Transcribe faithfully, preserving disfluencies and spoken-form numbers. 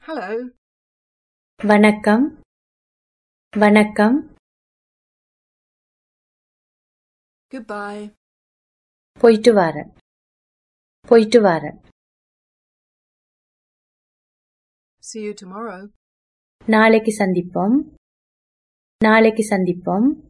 Hello. வணக்கம் வணக்கம் Goodbye. போயிட்டு வரேன் போயிட்டு வரேன் See you tomorrow. நாளைக்கு சந்திப்போம் நாளைக்கு சந்திப்போம்